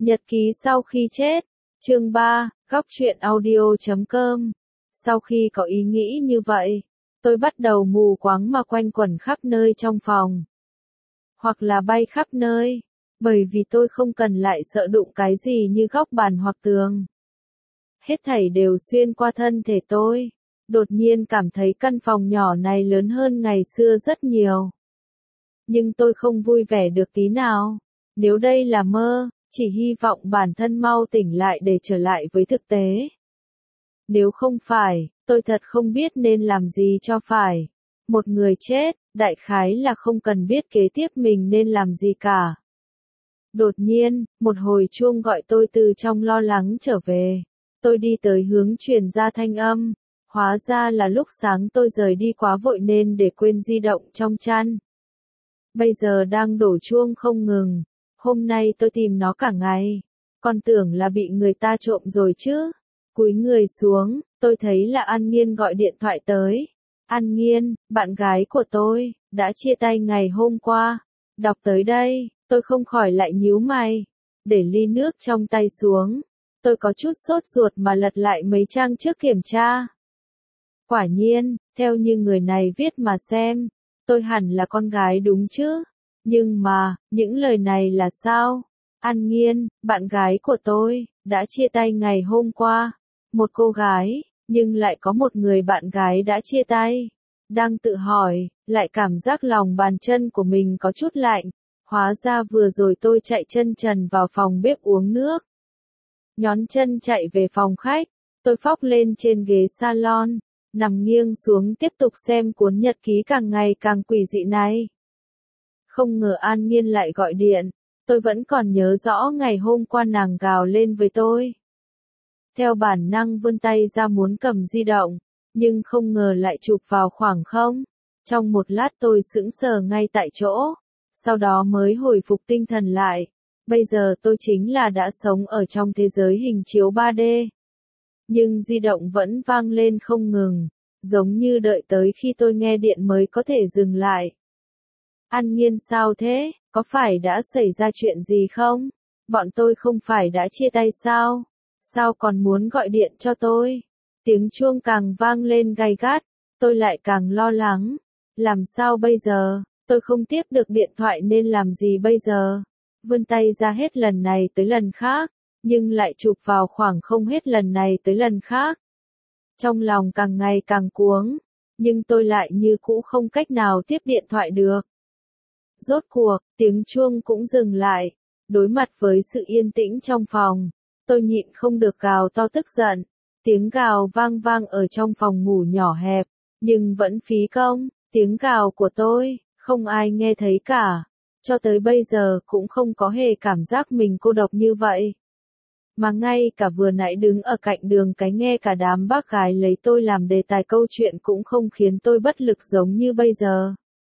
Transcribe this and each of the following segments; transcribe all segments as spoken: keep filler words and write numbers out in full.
Nhật ký sau khi chết. Chương ba, góc truyện audio chấm com. Sau khi có ý nghĩ như vậy, tôi bắt đầu mù quáng mà quanh quẩn khắp nơi trong phòng. Hoặc là bay khắp nơi, bởi vì tôi không cần lại sợ đụng cái gì như góc bàn hoặc tường. Hết thảy đều xuyên qua thân thể tôi. Đột nhiên cảm thấy căn phòng nhỏ này lớn hơn ngày xưa rất nhiều. Nhưng tôi không vui vẻ được tí nào. Nếu đây là mơ, chỉ hy vọng bản thân mau tỉnh lại để trở lại với thực tế. Nếu không phải, tôi thật không biết nên làm gì cho phải. Một người chết, đại khái là không cần biết kế tiếp mình nên làm gì cả. Đột nhiên, một hồi chuông gọi tôi từ trong lo lắng trở về. Tôi đi tới hướng truyền ra thanh âm. Hóa ra là lúc sáng tôi rời đi quá vội nên để quên di động trong chăn. Bây giờ đang đổ chuông không ngừng. Hôm nay tôi tìm nó cả ngày. Còn tưởng là bị người ta trộm rồi chứ. Cúi người xuống, tôi thấy là An Nghiên gọi điện thoại tới. An Nghiên, bạn gái của tôi, đã chia tay ngày hôm qua. Đọc tới đây, tôi không khỏi lại nhíu mày. Để ly nước trong tay xuống. Tôi có chút sốt ruột mà lật lại mấy trang trước kiểm tra. Quả nhiên, theo như người này viết mà xem, tôi hẳn là con gái đúng chứ. Nhưng mà, những lời này là sao? An Nghiên, bạn gái của tôi, đã chia tay ngày hôm qua. Một cô gái, nhưng lại có một người bạn gái đã chia tay. Đang tự hỏi, lại cảm giác lòng bàn chân của mình có chút lạnh. Hóa ra vừa rồi tôi chạy chân trần vào phòng bếp uống nước. Nhón chân chạy về phòng khách, tôi phóc lên trên ghế salon, nằm nghiêng xuống tiếp tục xem cuốn nhật ký càng ngày càng quỷ dị này. Không ngờ An Nghiên lại gọi điện, tôi vẫn còn nhớ rõ ngày hôm qua nàng gào lên với tôi. Theo bản năng vươn tay ra muốn cầm di động, nhưng không ngờ lại chụp vào khoảng không. Trong một lát tôi sững sờ ngay tại chỗ, sau đó mới hồi phục tinh thần lại. Bây giờ tôi chính là đã sống ở trong thế giới hình chiếu ba D. Nhưng di động vẫn vang lên không ngừng, giống như đợi tới khi tôi nghe điện mới có thể dừng lại. An Nghiên sao thế, có phải đã xảy ra chuyện gì không? Bọn tôi không phải đã chia tay sao? Sao còn muốn gọi điện cho tôi? Tiếng chuông càng vang lên gay gắt, tôi lại càng lo lắng. Làm sao bây giờ? Tôi không tiếp được điện thoại nên làm gì bây giờ? Vươn tay ra hết lần này tới lần khác, nhưng lại chụp vào khoảng không hết lần này tới lần khác. Trong lòng càng ngày càng cuống, nhưng tôi lại như cũ không cách nào tiếp điện thoại được. Rốt cuộc, tiếng chuông cũng dừng lại. Đối mặt với sự yên tĩnh trong phòng, tôi nhịn không được gào to tức giận. Tiếng gào vang vang ở trong phòng ngủ nhỏ hẹp, nhưng vẫn phí công. Tiếng gào của tôi, không ai nghe thấy cả. Cho tới bây giờ cũng không có hề cảm giác mình cô độc như vậy. Mà ngay cả vừa nãy đứng ở cạnh đường cái nghe cả đám bác gái lấy tôi làm đề tài câu chuyện cũng không khiến tôi bất lực giống như bây giờ.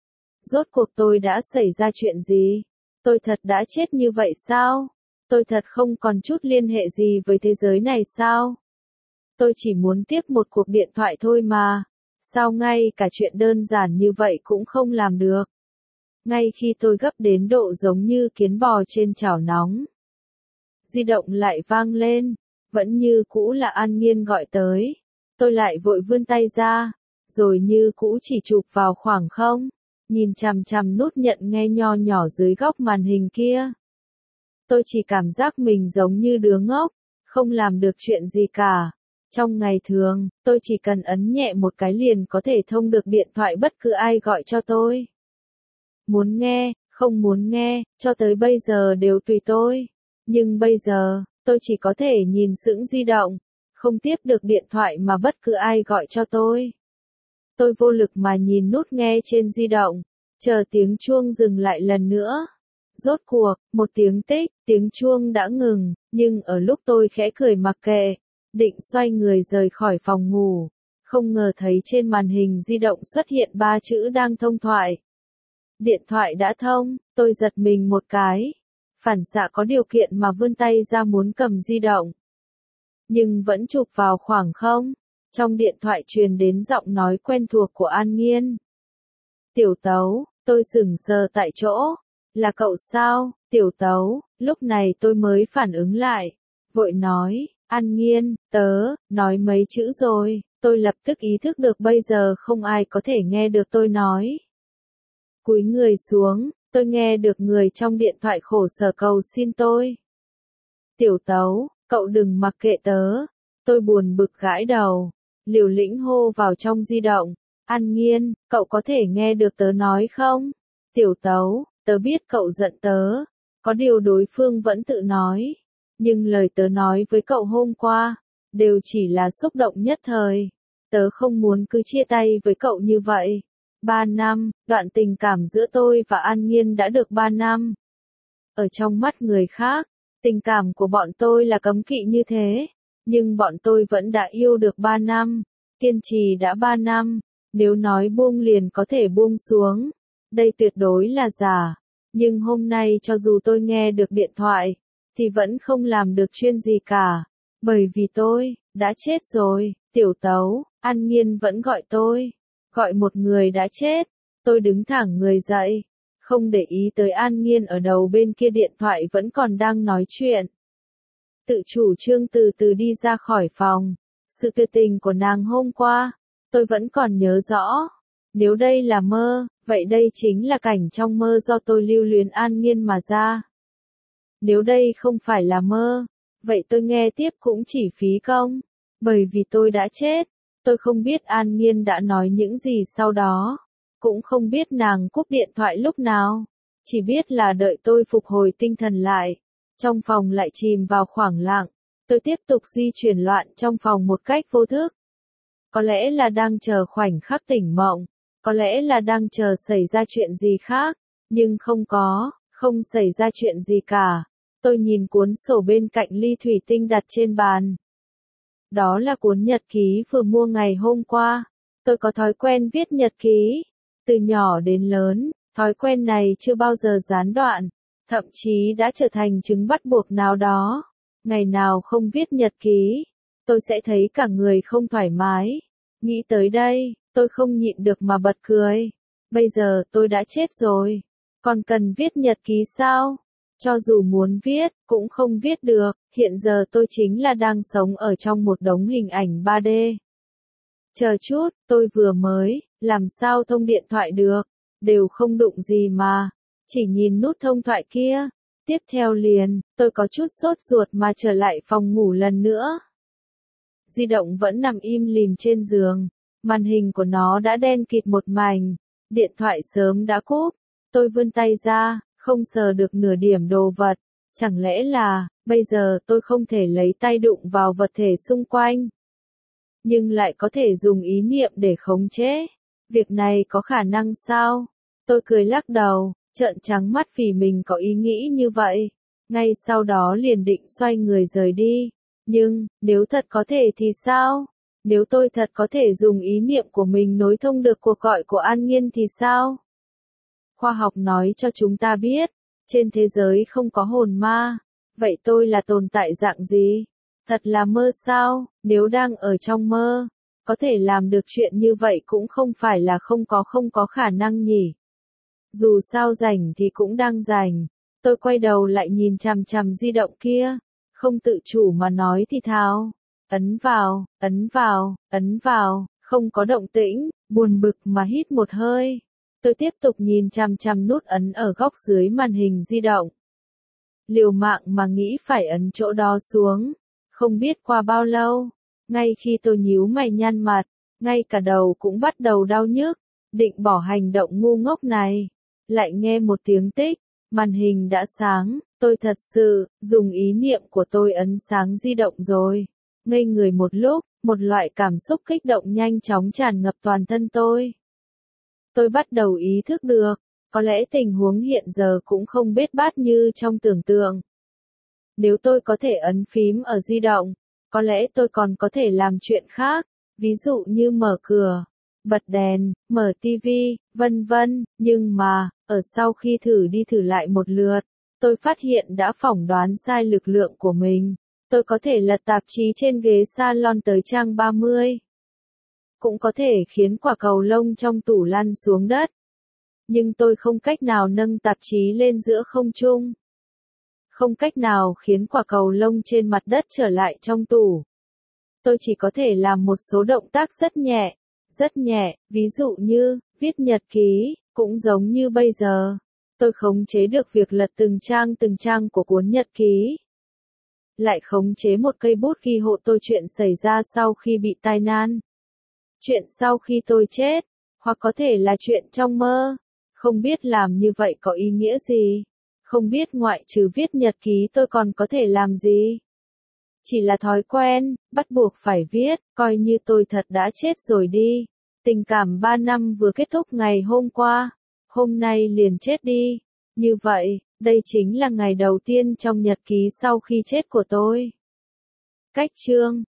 Rốt cuộc tôi đã xảy ra chuyện gì? Tôi thật đã chết như vậy sao? Tôi thật không còn chút liên hệ gì với thế giới này sao? Tôi chỉ muốn tiếp một cuộc điện thoại thôi mà. Sao ngay cả chuyện đơn giản như vậy cũng không làm được? Ngay khi tôi gấp đến độ giống như kiến bò trên chảo nóng. Di động lại vang lên, vẫn như cũ là An Nghiên gọi tới. Tôi lại vội vươn tay ra, rồi như cũ chỉ chụp vào khoảng không, nhìn chằm chằm nút nhận nghe nho nhỏ dưới góc màn hình kia. Tôi chỉ cảm giác mình giống như đứa ngốc, không làm được chuyện gì cả. Trong ngày thường, tôi chỉ cần ấn nhẹ một cái liền có thể thông được điện thoại bất cứ ai gọi cho tôi. Muốn nghe, không muốn nghe, cho tới bây giờ đều tùy tôi. Nhưng bây giờ, tôi chỉ có thể nhìn sững di động, không tiếp được điện thoại mà bất cứ ai gọi cho tôi. Tôi vô lực mà nhìn nút nghe trên di động, chờ tiếng chuông dừng lại lần nữa. Rốt cuộc, một tiếng tích, tiếng chuông đã ngừng, nhưng ở lúc tôi khẽ cười mặc kệ, định xoay người rời khỏi phòng ngủ, không ngờ thấy trên màn hình di động xuất hiện ba chữ đang thông thoại. Điện thoại đã thông, tôi giật mình một cái. Phản xạ có điều kiện mà vươn tay ra muốn cầm di động. Nhưng vẫn chụp vào khoảng không. Trong điện thoại truyền đến giọng nói quen thuộc của An Nghiên. Tiểu Tấu, tôi sững sờ tại chỗ. Là cậu sao? Tiểu Tấu, lúc này tôi mới phản ứng lại, vội nói, An Nghiên, tớ, nói mấy chữ rồi, tôi lập tức ý thức được bây giờ không ai có thể nghe được tôi nói. Cúi người xuống, tôi nghe được người trong điện thoại khổ sở cầu xin tôi. Tiểu Tấu, cậu đừng mặc kệ tớ, tôi buồn bực gãi đầu, liều lĩnh hô vào trong di động, An Nghiên, cậu có thể nghe được tớ nói không? Tiểu Tấu, tớ biết cậu giận tớ, có điều đối phương vẫn tự nói, nhưng lời tớ nói với cậu hôm qua, đều chỉ là xúc động nhất thời, tớ không muốn cứ chia tay với cậu như vậy. Ba năm, đoạn tình cảm giữa tôi và An Nghiên đã được ba năm. Ở trong mắt người khác, tình cảm của bọn tôi là cấm kỵ như thế, nhưng bọn tôi vẫn đã yêu được ba năm, kiên trì đã ba năm, nếu nói buông liền có thể buông xuống, đây tuyệt đối là giả, nhưng hôm nay cho dù tôi nghe được điện thoại, thì vẫn không làm được chuyên gì cả, bởi vì tôi, đã chết rồi, Tiểu Tấu, An Nghiên vẫn gọi tôi, gọi một người đã chết, tôi đứng thẳng người dậy, không để ý tới An Nghiên ở đầu bên kia điện thoại vẫn còn đang nói chuyện. Tự chủ trương từ từ đi ra khỏi phòng, sự tuyệt tình của nàng hôm qua, tôi vẫn còn nhớ rõ, nếu đây là mơ, vậy đây chính là cảnh trong mơ do tôi lưu luyến An Nghiên mà ra. Nếu đây không phải là mơ, vậy tôi nghe tiếp cũng chỉ phí công, bởi vì tôi đã chết, tôi không biết An Nghiên đã nói những gì sau đó, cũng không biết nàng cúp điện thoại lúc nào, chỉ biết là đợi tôi phục hồi tinh thần lại, trong phòng lại chìm vào khoảng lặng, tôi tiếp tục di chuyển loạn trong phòng một cách vô thức. Có lẽ là đang chờ khoảnh khắc tỉnh mộng, có lẽ là đang chờ xảy ra chuyện gì khác, nhưng không có, không xảy ra chuyện gì cả. Tôi nhìn cuốn sổ bên cạnh ly thủy tinh đặt trên bàn. Đó là cuốn nhật ký vừa mua ngày hôm qua. Tôi có thói quen viết nhật ký. Từ nhỏ đến lớn, thói quen này chưa bao giờ gián đoạn, thậm chí đã trở thành chứng bắt buộc nào đó. Ngày nào không viết nhật ký, tôi sẽ thấy cả người không thoải mái. Nghĩ tới đây, tôi không nhịn được mà bật cười. Bây giờ tôi đã chết rồi, còn cần viết nhật ký sao? Cho dù muốn viết, cũng không viết được, hiện giờ tôi chính là đang sống ở trong một đống hình ảnh ba D. Chờ chút, tôi vừa mới, làm sao thông điện thoại được, đều không đụng gì mà, chỉ nhìn nút thông thoại kia. Tiếp theo liền, tôi có chút sốt ruột mà trở lại phòng ngủ lần nữa. Di động vẫn nằm im lìm trên giường, màn hình của nó đã đen kịt một mảnh, điện thoại sớm đã cúp, tôi vươn tay ra, không sờ được nửa điểm đồ vật, chẳng lẽ là, bây giờ tôi không thể lấy tay đụng vào vật thể xung quanh, nhưng lại có thể dùng ý niệm để khống chế, việc này có khả năng sao? Tôi cười lắc đầu, trợn trắng mắt vì mình có ý nghĩ như vậy, ngay sau đó liền định xoay người rời đi, nhưng, nếu thật có thể thì sao? Nếu tôi thật có thể dùng ý niệm của mình nối thông được cuộc gọi của An Nghiên thì sao? Khoa học nói cho chúng ta biết, trên thế giới không có hồn ma, vậy tôi là tồn tại dạng gì? Thật là mơ sao, nếu đang ở trong mơ, có thể làm được chuyện như vậy cũng không phải là không có không có khả năng nhỉ. Dù sao rảnh thì cũng đang rảnh, tôi quay đầu lại nhìn chằm chằm di động kia, không tự chủ mà nói thì thào, ấn vào, ấn vào, ấn vào, không có động tĩnh, buồn bực mà hít một hơi. Tôi tiếp tục nhìn chằm chằm nút ấn ở góc dưới màn hình di động. Liều mạng mà nghĩ phải ấn chỗ đó xuống. Không biết qua bao lâu, ngay khi tôi nhíu mày nhăn mặt, ngay cả đầu cũng bắt đầu đau nhức, định bỏ hành động ngu ngốc này. Lại nghe một tiếng tích, màn hình đã sáng, tôi thật sự, dùng ý niệm của tôi ấn sáng di động rồi. Ngây người một lúc, một loại cảm xúc kích động nhanh chóng tràn ngập toàn thân tôi. Tôi bắt đầu ý thức được, có lẽ tình huống hiện giờ cũng không bết bát như trong tưởng tượng. Nếu tôi có thể ấn phím ở di động, có lẽ tôi còn có thể làm chuyện khác, ví dụ như mở cửa, bật đèn, mở tivi, vân vân, nhưng mà, ở sau khi thử đi thử lại một lượt, tôi phát hiện đã phỏng đoán sai lực lượng của mình. Tôi có thể lật tạp chí trên ghế salon tới trang ba mươi. Cũng có thể khiến quả cầu lông trong tủ lăn xuống đất. Nhưng tôi không cách nào nâng tạp chí lên giữa không trung. Không cách nào khiến quả cầu lông trên mặt đất trở lại trong tủ. Tôi chỉ có thể làm một số động tác rất nhẹ, rất nhẹ, ví dụ như, viết nhật ký, cũng giống như bây giờ. Tôi khống chế được việc lật từng trang từng trang của cuốn nhật ký. Lại khống chế một cây bút ghi hộ tôi chuyện xảy ra sau khi bị tai nạn. Chuyện sau khi tôi chết, hoặc có thể là chuyện trong mơ. Không biết làm như vậy có ý nghĩa gì. Không biết ngoại trừ viết nhật ký tôi còn có thể làm gì. Chỉ là thói quen, bắt buộc phải viết, coi như tôi thật đã chết rồi đi. Tình cảm ba năm vừa kết thúc ngày hôm qua, hôm nay liền chết đi. Như vậy, đây chính là ngày đầu tiên trong nhật ký sau khi chết của tôi. Cách chương